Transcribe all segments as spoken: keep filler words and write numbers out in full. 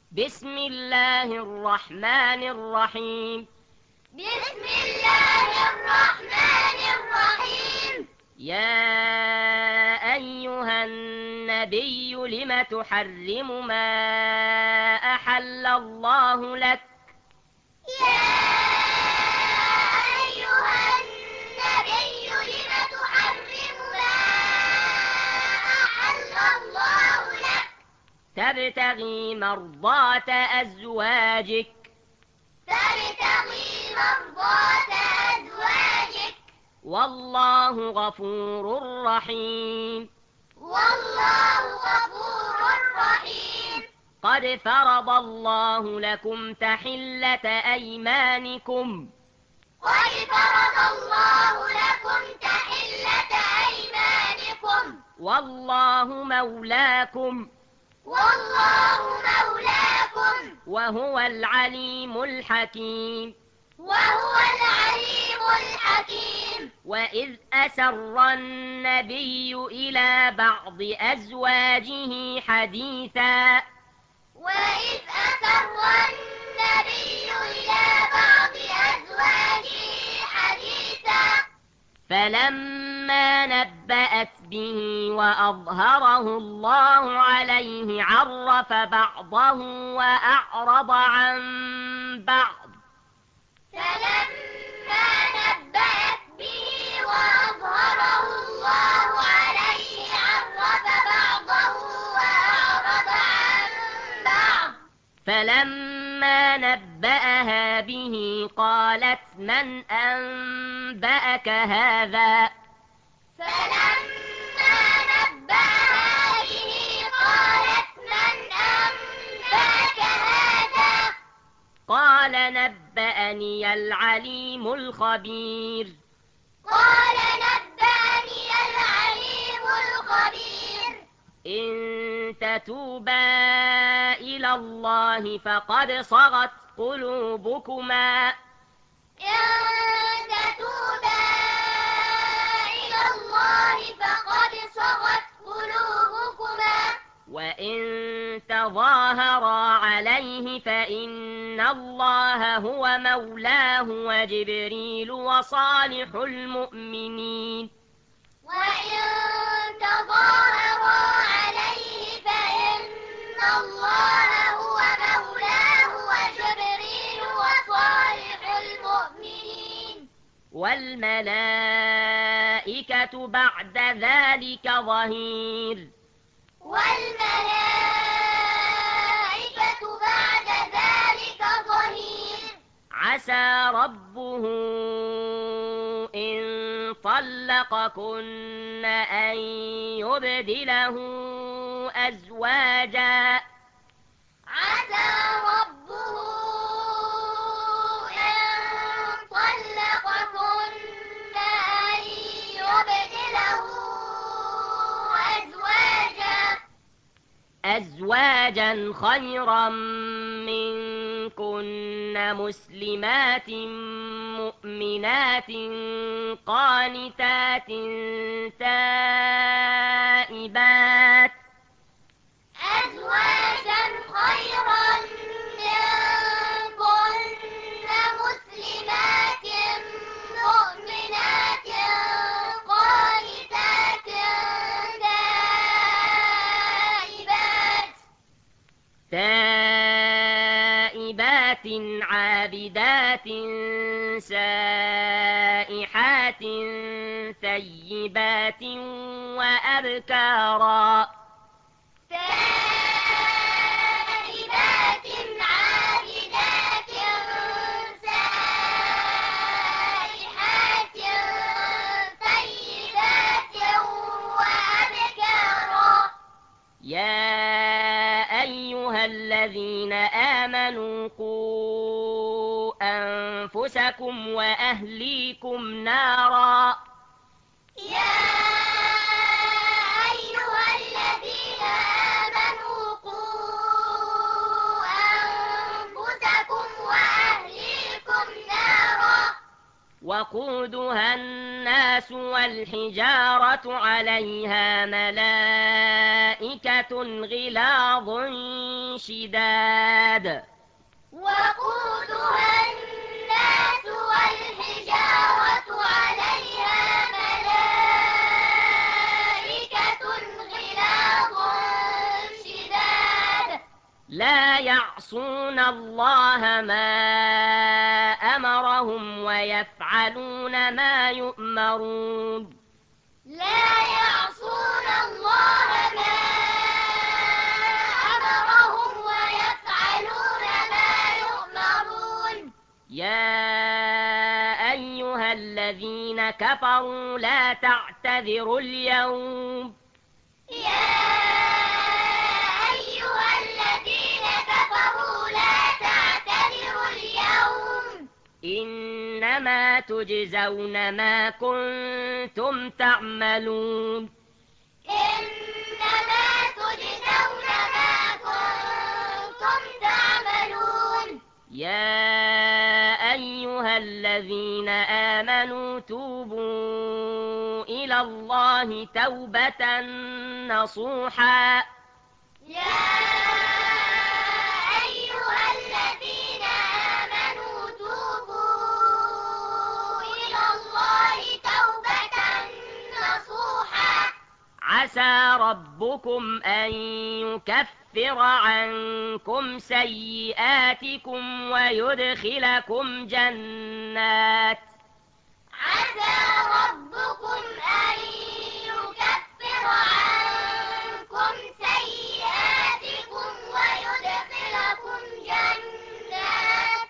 بسم الله الرحمن الرحيم. بسم الله الرحمن الرحيم. يا أيها النبي لم تحرم ما أحل الله لك؟ يا أيها النبي لم تحرم ما أحل الله لك؟ تبتغي مرضات أزواجك تبتغي مرضات أزواجك والله غفور رحيم. والله غفور رحيم. قد فرض الله لكم تحلة أيمانكم قد فرض الله لكم تحلة أيمانكم والله مولاكم والله مولاكم وهو العليم الحكيم. وهو العليم الحكيم. وإذ أسر النبي إلى بعض أزواجه حديثا وإذ أسر النبي إلى بعض أزواجه حديثا فلما نبأت به وأظهره الله عليه عرف بعضه وأعرض عن بعض. فلما نبأت به وأظهره الله عليه عرف بعضه وأعرض عن بعض. فلما نبأها به قالت من أنبأك هذا؟ فلما نبأها به قالت من أنبأك هذا؟ قال نبأني العليم الخبير. قال نبأني العليم الخبير. إن تتوبا إلى الله فقد صغت قلوبكما إن تتوبا إلى الله فقد صغت قلوبكما وإن تظاهرا عليه فإن الله هو مولاه وجبريل وصالح المؤمنين. وإن تظاهرا عليه فإن الله هو مولاه وجبريل وصالح المؤمنين والملائكة بعد ذلك ظهير. والملائكة بعد ذلك ظهير. عسى ربه إن طلقكن أن يبدله أزواجا عسى ربه إن طلقكن أن يبدله أزواجا أزواجا خيرا منكن مسلمات مؤمنات قانتات تائبات أزواجا خيرا منكن مسلمات مؤمنات قانتات تائبات تائبات عابدات سائحات ثيبات وأبكارا. تائبات عابدات سائحات طيبات وأبكارا. يا أيها الذين آمنوا قوا أنفسكم وأهليكم نارا يا أيها الذين آمنوا قوا أنفسكم وأهليكم نارا وقودها الناس والحجارة عليها ملائكة ملائكة غلاظ شداد وقودها الناس والحجارة عليها ملائكة غلاظ شداد لا يعصون الله ما أمرهم ويفعلون ما يؤمرون لا يعصون الله ما أمرهم ويفعلون ما يؤمرون يا أيها الذين كفروا لا تعتذروا اليوم يا أيها الذين كفروا لا تعتذروا اليوم إنما تجزون ما كنتم تعملون إنما تجزون ما كنتم تعملون يا أيها الذين آمنوا توبوا إلى الله توبة نصوحا يا أيها الذين آمنوا توبوا إلى الله توبة نصوحا عسى ربكم أن يكفر عنكم سيئاتكم ويدخلكم جنات عسى ربكم أن يكفر عنكم سيئاتكم ويدخلكم جنات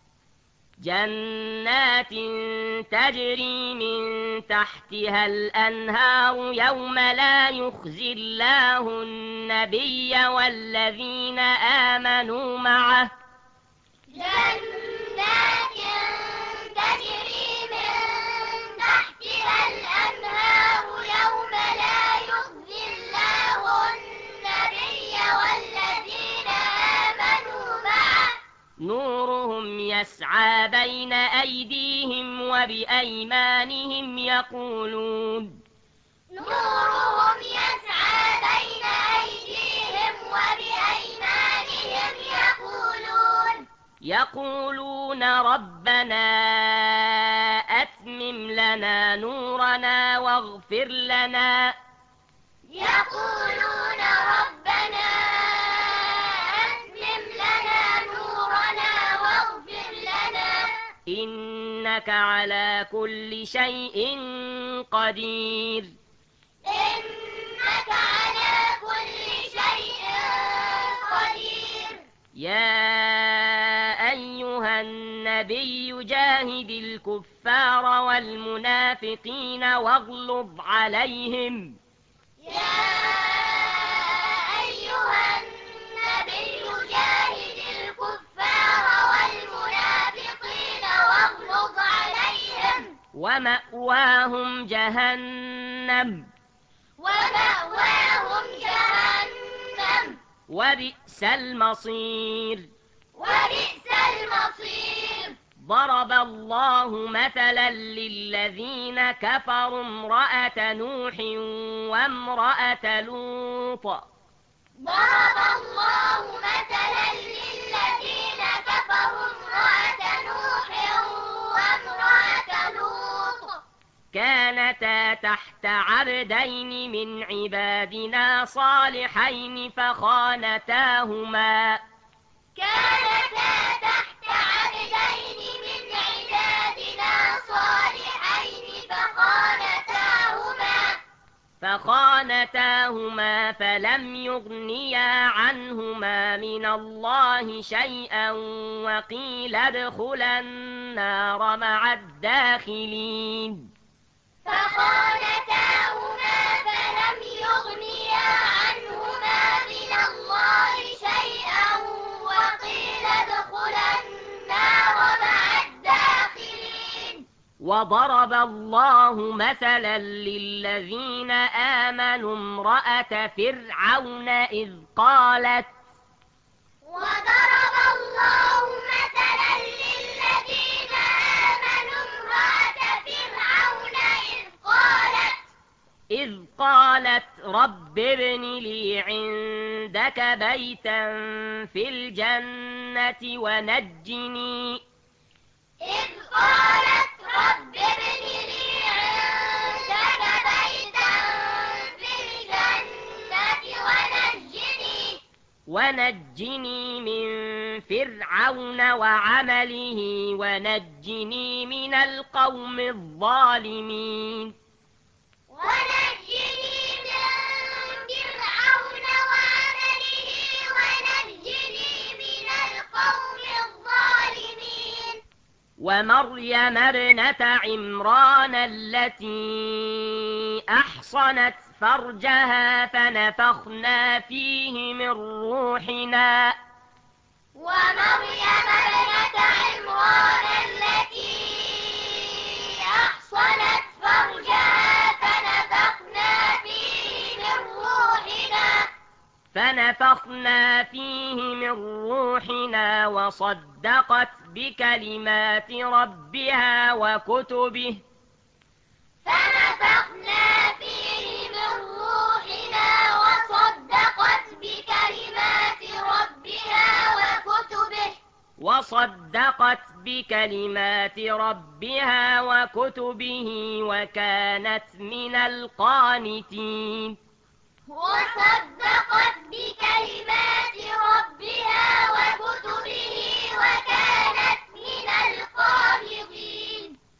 جنات تجري من تحتها الأنهار يوم لا يخزي الله النبي والذين آمنوا معه جنات تجري من تحتها الأنهار يوم لا يخزي الله النبي والذين آمنوا معه نورهم يسعى بين أيديهم وبأيمانهم يقولون نورهم يسعى بين أيديهم وبأيمانهم يقولون يقولون ربنا أتمم لنا نورنا واغفر لنا يقولون ربنا أتمم لنا نورنا واغفر لنا إنك على كل شيء قدير إنك على كل شيء قدير يا أيها النبي جاهد الكفار والمنافقين واغلظ عليهم يا أيها النبي جاهد الكفار والمنافقين واغلظ عليهم ومأواهم جهنم ومأواهم جهنم وبئس المصير وبئس المصير ضرب الله مثلا للذين كفروا امرأة نوح وامرأة لوط ضرب الله مثلا للذين كفروا امرأة نوح وامرأة لوط كانتا تحت عبدين من عبادنا صالحين فخانتاهما كانتا تحت عبدين من عبادنا صالحين فخانتاهما فخانتاهما فلم يغنيا عنهما من الله شيئا وقيل ادخلا النار مع الداخلين فخانتاهما فلم يغنيا عنهما من الله شيئا وقيل ادخلا النار مع الداخلين وضرب الله مثلا للذين آمنوا امرأة فرعون إذ قالت وضرب الله مثلا للذين آمنوا امرأة فرعون إذ قالت إذ قالت رب ابن لي عندك لك بيتا في الجنة ونجني إذ قالت رب ابن لي عندك بيتا في الجنة ونجني ونجني من فرعون وعمله ونجني من القوم الظالمين ونجني من فرعون وعمله ونجني من القوم الظالمين ومريم ابنة عمران التي أحصنت فرجها فنفخنا فيه من روحنا ومريم ابنة عمران التي أحصنت فرجها فنفخنا فيه من روحنا فنفخنا فيه من روحنا وصدقت بكلمات ربها وكتبه فنفخنا فيه من روحنا وصدقت بكلمات ربها وكتبه وصدقت بكلمات ربها وكتبه وكانت من القانتين وكانت